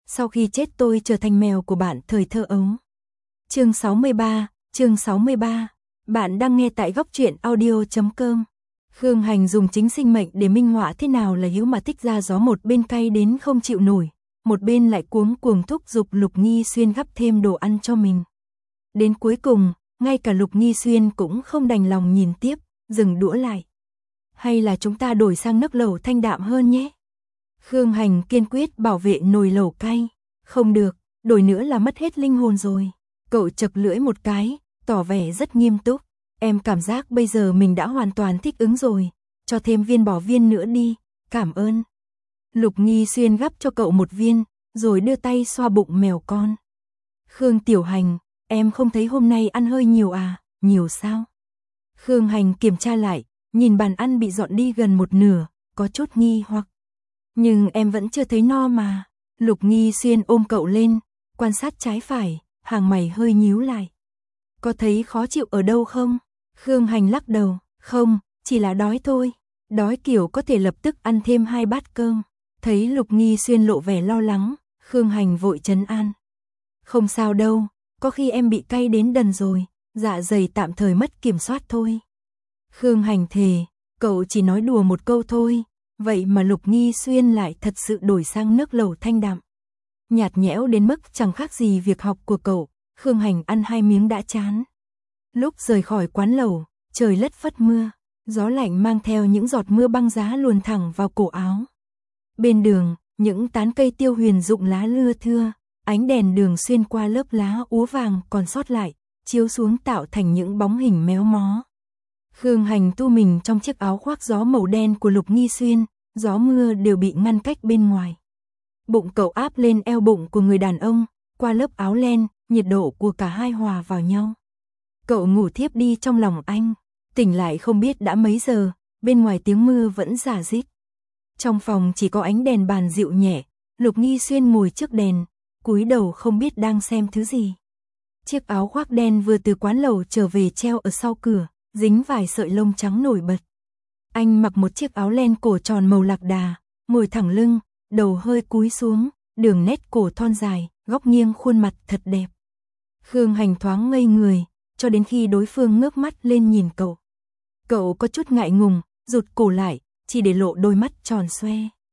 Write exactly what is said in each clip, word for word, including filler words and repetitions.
sau khi chết tôi trở thành mèo của bạn thời thơ ấu. Chương sáu mươi ba, chương sáu mươi ba. Bạn đang nghe tại góc truyện audio chấm com. Khương Hành dùng chính sinh mệnh để minh họa thế nào là hiếu mà tích ra gió, một bên cay đến không chịu nổi, một bên lại cuống cuồng thúc giục Lục Nghi Xuyên gắp thêm đồ ăn cho mình. Đến cuối cùng, ngay cả Lục Nghi Xuyên cũng không đành lòng nhìn tiếp, dừng đũa lại. Hay là chúng ta đổi sang nước lẩu thanh đạm hơn nhé? Khương Hành kiên quyết bảo vệ nồi lẩu cay. Không được, đổi nữa là mất hết linh hồn rồi. Cậu chật lưỡi một cái, tỏ vẻ rất nghiêm túc. Em cảm giác bây giờ mình đã hoàn toàn thích ứng rồi, cho thêm viên bò viên nữa đi, cảm ơn. Lục Nghi Xuyên gắp cho cậu một viên, rồi đưa tay xoa bụng mèo con. Khương Tiểu Hành, em không thấy hôm nay ăn hơi nhiều à, nhiều sao? Khương Hành kiểm tra lại, nhìn bàn ăn bị dọn đi gần một nửa, có chút nghi hoặc. Nhưng em vẫn chưa thấy no mà. Lục Nghi Xuyên ôm cậu lên, quan sát trái phải, hàng mày hơi nhíu lại. Có thấy khó chịu ở đâu không? Khương Hành lắc đầu, không, chỉ là đói thôi. Đói kiểu có thể lập tức ăn thêm hai bát cơm. Thấy Lục Nghi Xuyên lộ vẻ lo lắng, Khương Hành vội trấn an. Không sao đâu, có khi em bị cay đến đần rồi, dạ dày tạm thời mất kiểm soát thôi. Khương Hành thề, cậu chỉ nói đùa một câu thôi, vậy mà Lục Nghi Xuyên lại thật sự đổi sang nước lẩu thanh đạm. Nhạt nhẽo đến mức chẳng khác gì việc học của cậu, Khương Hành ăn hai miếng đã chán. Lúc rời khỏi quán lẩu, trời lất phất mưa, gió lạnh mang theo những giọt mưa băng giá luồn thẳng vào cổ áo. Bên đường, những tán cây tiêu huyền rụng lá lưa thưa, ánh đèn đường xuyên qua lớp lá úa vàng còn sót lại, chiếu xuống tạo thành những bóng hình méo mó. Khương Hành tu mình trong chiếc áo khoác gió màu đen của Lục Nghi Xuyên, gió mưa đều bị ngăn cách bên ngoài. Bụng cậu áp lên eo bụng của người đàn ông, qua lớp áo len, nhiệt độ của cả hai hòa vào nhau. Cậu ngủ thiếp đi trong lòng anh, tỉnh lại không biết đã mấy giờ, bên ngoài tiếng mưa vẫn rả rít. Trong phòng chỉ có ánh đèn bàn dịu nhẹ, Lục Nghi Xuyên ngồi trước đèn, cúi đầu không biết đang xem thứ gì. Chiếc áo khoác đen vừa từ quán lẩu trở về treo ở sau cửa, dính vài sợi lông trắng nổi bật. Anh mặc một chiếc áo len cổ tròn màu lạc đà, ngồi thẳng lưng, đầu hơi cúi xuống, đường nét cổ thon dài, góc nghiêng khuôn mặt thật đẹp. Khương Hành thoáng ngây người, cho đến khi đối phương ngước mắt lên nhìn cậu. Cậu có chút ngại ngùng, rụt cổ lại, chỉ để lộ đôi mắt tròn xoe.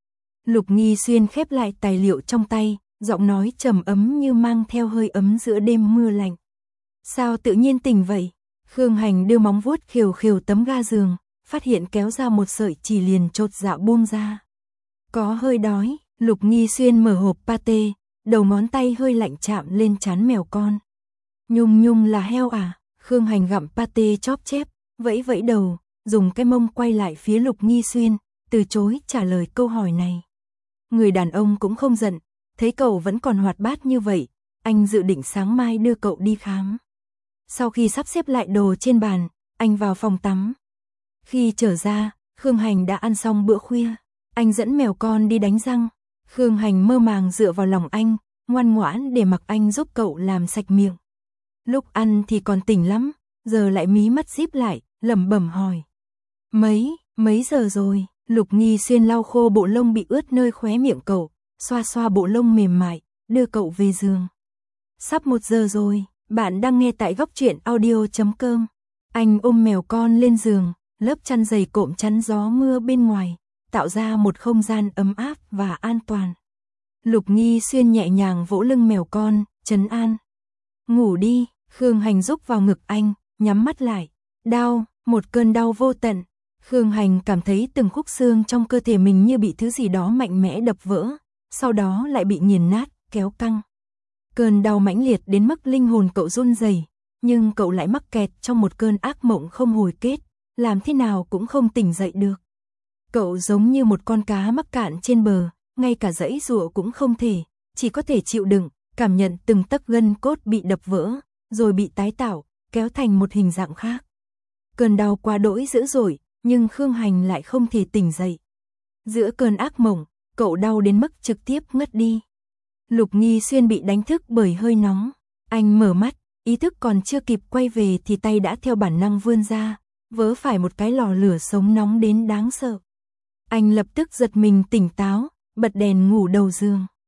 Lục Nghi Xuyên khép lại tài liệu trong tay, giọng nói trầm ấm như mang theo hơi ấm giữa đêm mưa lạnh. Sao tự nhiên tỉnh vậy? Khương Hành đưa móng vuốt khều khều tấm ga giường, phát hiện kéo ra một sợi chỉ liền chột dạ buông ra. Có hơi đói, Lục Nghi Xuyên mở hộp pate, đầu ngón tay hơi lạnh chạm lên trán mèo con. Nhung Nhung là heo à? Khương Hành gặm pate chóp chép, vẫy vẫy đầu, dùng cái mông quay lại phía Lục Nghi Xuyên, từ chối trả lời câu hỏi này. Người đàn ông cũng không giận, thấy cậu vẫn còn hoạt bát như vậy, anh dự định sáng mai đưa cậu đi khám. Sau khi sắp xếp lại đồ trên bàn, anh vào phòng tắm. Khi trở ra, Khương Hành đã ăn xong bữa khuya. Anh dẫn mèo con đi đánh răng. Khương Hành mơ màng dựa vào lòng anh, ngoan ngoãn để mặc anh giúp cậu làm sạch miệng. Lúc ăn thì còn tỉnh lắm, giờ lại mí mắt díp lại, lẩm bẩm hỏi. Mấy, mấy giờ rồi? Lục Nghi Xuyên lau khô bộ lông bị ướt nơi khóe miệng cậu, xoa xoa bộ lông mềm mại, đưa cậu về giường. Sắp một giờ rồi, bạn đang nghe tại góc truyện audio chấm com. Anh ôm mèo con lên giường, lớp chăn dày cộm chắn gió mưa bên ngoài, tạo ra một không gian ấm áp và an toàn. Lục Nghi Xuyên nhẹ nhàng vỗ lưng mèo con, trấn an. Ngủ đi, Khương Hành rúc vào ngực anh, nhắm mắt lại. Đau, một cơn đau vô tận. Khương Hành cảm thấy từng khúc xương trong cơ thể mình như bị thứ gì đó mạnh mẽ đập vỡ, sau đó lại bị nghiền nát, kéo căng. Cơn đau mãnh liệt đến mức linh hồn cậu run rẩy, nhưng cậu lại mắc kẹt trong một cơn ác mộng không hồi kết, làm thế nào cũng không tỉnh dậy được. Cậu giống như một con cá mắc cạn trên bờ, ngay cả giãy giụa cũng không thể, chỉ có thể chịu đựng, cảm nhận từng tấc gân cốt bị đập vỡ, rồi bị tái tạo, kéo thành một hình dạng khác. Cơn đau quá đỗi dữ dội, nhưng Khương Hành lại không thể tỉnh dậy. Giữa cơn ác mộng, cậu đau đến mức trực tiếp ngất đi. Lục Nghi Xuyên bị đánh thức bởi hơi nóng. Anh mở mắt, ý thức còn chưa kịp quay về thì tay đã theo bản năng vươn ra, vớ phải một cái lò lửa sống nóng đến đáng sợ. Anh lập tức giật mình tỉnh táo, bật đèn ngủ đầu giường.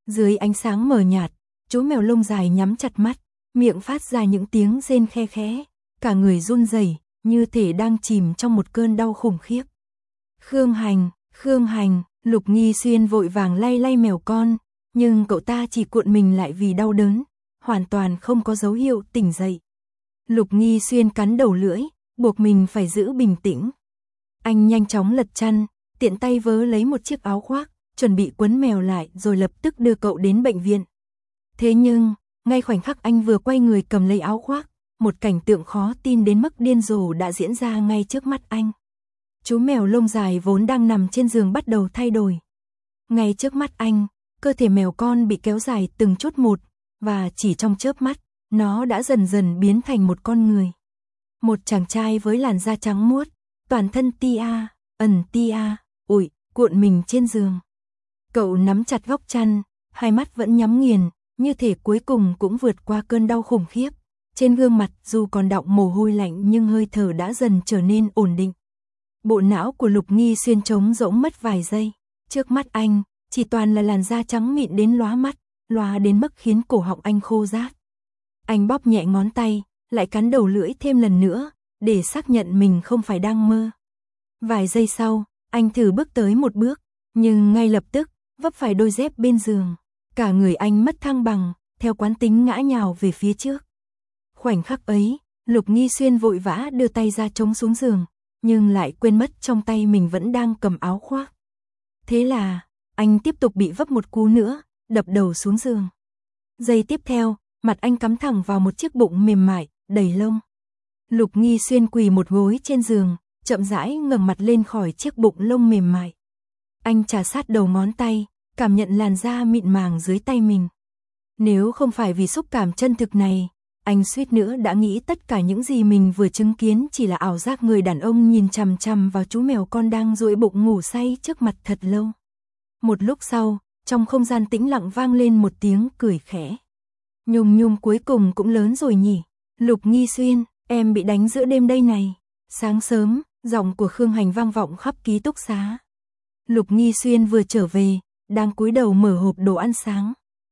Dưới ánh sáng mờ nhạt, chú mèo lông dài nhắm chặt mắt, miệng phát ra những tiếng rên khe khẽ, cả người run rẩy, như thể đang chìm trong một cơn đau khủng khiếp. Khương Hành, Khương Hành, Lục Nghi Xuyên vội vàng lay lay mèo con, nhưng cậu ta chỉ cuộn mình lại vì đau đớn, hoàn toàn không có dấu hiệu tỉnh dậy. Lục Nghi Xuyên cắn đầu lưỡi, buộc mình phải giữ bình tĩnh. Anh nhanh chóng lật chăn, tiện tay vớ lấy một chiếc áo khoác, chuẩn bị quấn mèo lại rồi lập tức đưa cậu đến bệnh viện. Thế nhưng, ngay khoảnh khắc anh vừa quay người cầm lấy áo khoác, một cảnh tượng khó tin đến mức điên rồ đã diễn ra ngay trước mắt anh. Chú mèo lông dài vốn đang nằm trên giường bắt đầu thay đổi. Ngay trước mắt anh, cơ thể mèo con bị kéo dài từng chút một, và chỉ trong chớp mắt, nó đã dần dần biến thành một con người. Một chàng trai với làn da trắng muốt, toàn thân tia, ẩn tia, ủi, cuộn mình trên giường. Cậu nắm chặt góc chăn, hai mắt vẫn nhắm nghiền, như thể cuối cùng cũng vượt qua cơn đau khủng khiếp. Trên gương mặt dù còn đọng mồ hôi lạnh nhưng hơi thở đã dần trở nên ổn định. Bộ não của Lục Nghi Xuyên trống rỗng mất vài giây. Trước mắt anh, chỉ toàn là làn da trắng mịn đến lóa mắt, lóa đến mức khiến cổ họng anh khô rát. Anh bóp nhẹ ngón tay, lại cắn đầu lưỡi thêm lần nữa, để xác nhận mình không phải đang mơ. Vài giây sau, anh thử bước tới một bước, nhưng ngay lập tức, vấp phải đôi dép bên giường. Cả người anh mất thăng bằng, theo quán tính ngã nhào về phía trước. Khoảnh khắc ấy, Lục Nghi Xuyên vội vã đưa tay ra chống xuống giường, nhưng lại quên mất trong tay mình vẫn đang cầm áo khoác. Thế là, anh tiếp tục bị vấp một cú nữa, đập đầu xuống giường. Giây tiếp theo, mặt anh cắm thẳng vào một chiếc bụng mềm mại, đầy lông. Lục Nghi Xuyên quỳ một gối trên giường, chậm rãi ngẩng mặt lên khỏi chiếc bụng lông mềm mại. Anh trà sát đầu ngón tay, cảm nhận làn da mịn màng dưới tay mình. Nếu không phải vì xúc cảm chân thực này, anh suýt nữa đã nghĩ tất cả những gì mình vừa chứng kiến chỉ là ảo giác người đàn ông nhìn chằm chằm vào chú mèo con đang duỗi bụng ngủ say trước mặt thật lâu. Một lúc sau, trong không gian tĩnh lặng vang lên một tiếng cười khẽ. Nhung Nhung cuối cùng cũng lớn rồi nhỉ. Lục Nghi Xuyên, em bị đánh giữa đêm đây này. Sáng sớm, giọng của Khương Hành vang vọng khắp ký túc xá. Lục Nghi Xuyên vừa trở về, đang cúi đầu mở hộp đồ ăn sáng.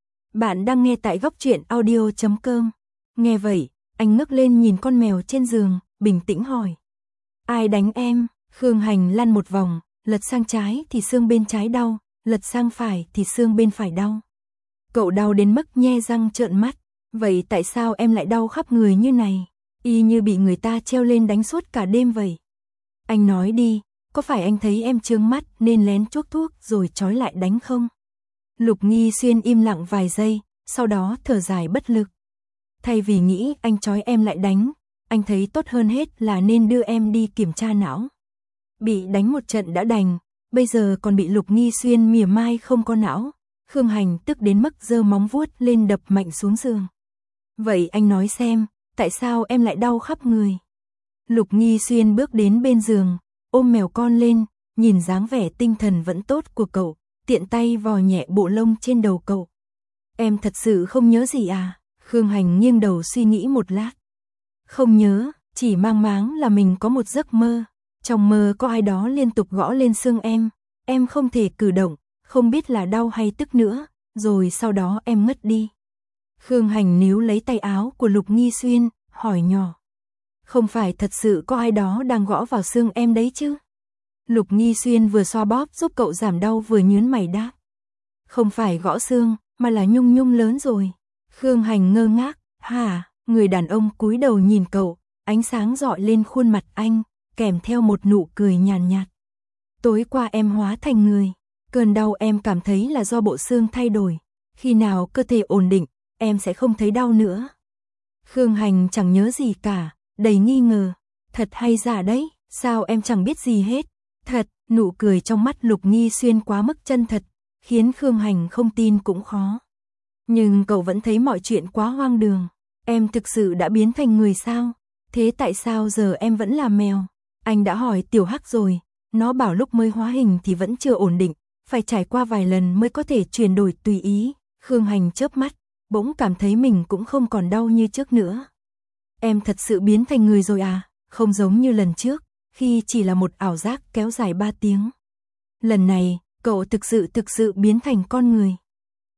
Bạn đang nghe tại góc truyện audio chấm com. Nghe vậy, anh ngước lên nhìn con mèo trên giường, bình tĩnh hỏi. Ai đánh em? Khương Hành lăn một vòng, lật sang trái thì xương bên trái đau, lật sang phải thì xương bên phải đau. Cậu đau đến mức nhe răng trợn mắt. Vậy tại sao em lại đau khắp người như này? Y như bị người ta treo lên đánh suốt cả đêm vậy. Anh nói đi, có phải anh thấy em chướng mắt nên lén chuốc thuốc rồi trói lại đánh không? Lục Nghi Xuyên im lặng vài giây, sau đó thở dài bất lực. Thay vì nghĩ anh trói em lại đánh, anh thấy tốt hơn hết là nên đưa em đi kiểm tra não. Bị đánh một trận đã đành, bây giờ còn bị Lục Nghi Xuyên mỉa mai không có não. Khương Hành tức đến mức giơ móng vuốt lên đập mạnh xuống giường. Vậy anh nói xem, tại sao em lại đau khắp người? Lục Nghi Xuyên bước đến bên giường, ôm mèo con lên, nhìn dáng vẻ tinh thần vẫn tốt của cậu, tiện tay vò nhẹ bộ lông trên đầu cậu. Em thật sự không nhớ gì à? Khương Hành nghiêng đầu suy nghĩ một lát. Không nhớ, chỉ mang máng là mình có một giấc mơ. Trong mơ có ai đó liên tục gõ lên xương em, em không thể cử động, không biết là đau hay tức nữa, rồi sau đó em ngất đi. Khương Hành níu lấy tay áo của Lục Nghi Xuyên, hỏi nhỏ. Không phải thật sự có ai đó đang gõ vào xương em đấy chứ? Lục Nghi Xuyên vừa xoa bóp giúp cậu giảm đau vừa nhớn mày đáp. Không phải gõ xương, mà là Nhung Nhung lớn rồi. Khương Hành ngơ ngác, hả? Người đàn ông cúi đầu nhìn cậu, ánh sáng rọi lên khuôn mặt anh, kèm theo một nụ cười nhàn nhạt. Tối qua em hóa thành người, cơn đau em cảm thấy là do bộ xương thay đổi. Khi nào cơ thể ổn định, em sẽ không thấy đau nữa. Khương Hành chẳng nhớ gì cả, đầy nghi ngờ. Thật hay giả đấy, sao em chẳng biết gì hết? Thật, nụ cười trong mắt Lục Nghi Xuyên quá mức chân thật, khiến Khương Hành không tin cũng khó. Nhưng cậu vẫn thấy mọi chuyện quá hoang đường. Em thực sự đã biến thành người sao? Thế tại sao giờ em vẫn là mèo? Anh đã hỏi Tiểu Hắc rồi, nó bảo lúc mới hóa hình thì vẫn chưa ổn định, phải trải qua vài lần mới có thể chuyển đổi tùy ý. Khương Hành chớp mắt, bỗng cảm thấy mình cũng không còn đau như trước nữa. Em thật sự biến thành người rồi à? Không giống như lần trước, khi chỉ là một ảo giác kéo dài ba tiếng. Lần này, cậu thực sự thực sự biến thành con người.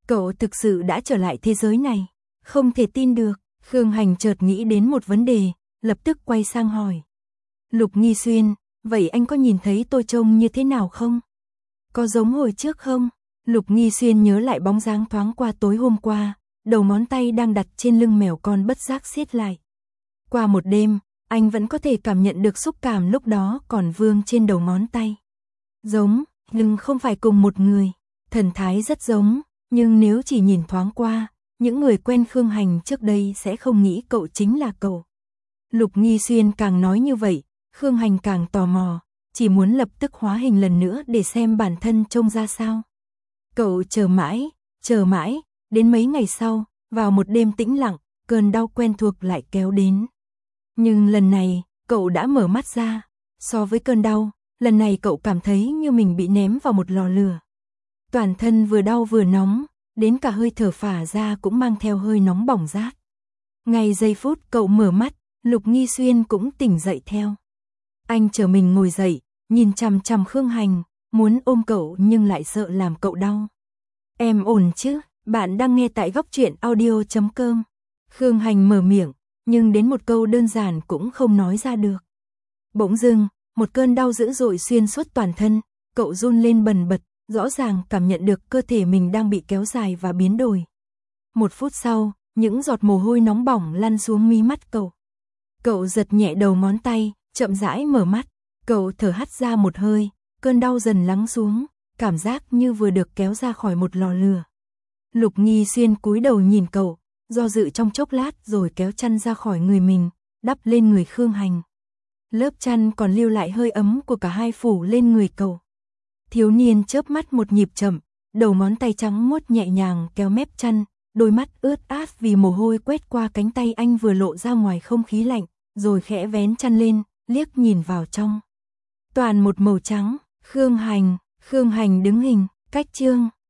Cậu thực sự đã trở lại thế giới này. Không thể tin được, Khương Hành chợt nghĩ đến một vấn đề, lập tức quay sang hỏi. Lục Nghi Xuyên, vậy anh có nhìn thấy tôi trông như thế nào không? Có giống hồi trước không? Lục Nghi Xuyên nhớ lại bóng dáng thoáng qua tối hôm qua, đầu ngón tay đang đặt trên lưng mèo con bất giác siết lại. Qua một đêm, anh vẫn có thể cảm nhận được xúc cảm lúc đó còn vương trên đầu ngón tay. Giống, nhưng không phải cùng một người. Thần thái rất giống, nhưng nếu chỉ nhìn thoáng qua, những người quen Khương Hành trước đây sẽ không nghĩ cậu chính là cậu. Lục Nghi Xuyên càng nói như vậy, Khương Hành càng tò mò, chỉ muốn lập tức hóa hình lần nữa để xem bản thân trông ra sao. Cậu chờ mãi, chờ mãi, đến mấy ngày sau, vào một đêm tĩnh lặng, cơn đau quen thuộc lại kéo đến. Nhưng lần này, cậu đã mở mắt ra. So với cơn đau, lần này cậu cảm thấy như mình bị ném vào một lò lửa. Toàn thân vừa đau vừa nóng, đến cả hơi thở phả ra cũng mang theo hơi nóng bỏng rát. Ngay giây phút cậu mở mắt, Lục Nghi Xuyên cũng tỉnh dậy theo. Anh chờ mình ngồi dậy, nhìn chằm chằm Khương Hành, muốn ôm cậu nhưng lại sợ làm cậu đau. Em ổn chứ? Bạn đang nghe tại góc truyện audio chấm com. Khương Hành mở miệng, nhưng đến một câu đơn giản cũng không nói ra được. Bỗng dưng, một cơn đau dữ dội xuyên suốt toàn thân, cậu run lên bần bật, rõ ràng cảm nhận được cơ thể mình đang bị kéo dài và biến đổi. Một phút sau, những giọt mồ hôi nóng bỏng lăn xuống mí mắt cậu. Cậu giật nhẹ đầu ngón tay, chậm rãi mở mắt, cậu thở hắt ra một hơi, cơn đau dần lắng xuống, cảm giác như vừa được kéo ra khỏi một lò lửa. Lục Nghi Xuyên cúi đầu nhìn cậu, do dự trong chốc lát rồi kéo chăn ra khỏi người mình, đắp lên người Khương Hành. Lớp chăn còn lưu lại hơi ấm của cả hai phủ lên người cậu. Thiếu niên chớp mắt một nhịp chậm, đầu ngón tay trắng muốt nhẹ nhàng kéo mép chăn, đôi mắt ướt át vì mồ hôi quét qua cánh tay anh vừa lộ ra ngoài không khí lạnh, rồi khẽ vén chăn lên, liếc nhìn vào trong. Toàn một màu trắng. Khương Hành, Khương Hành đứng hình, cách chương.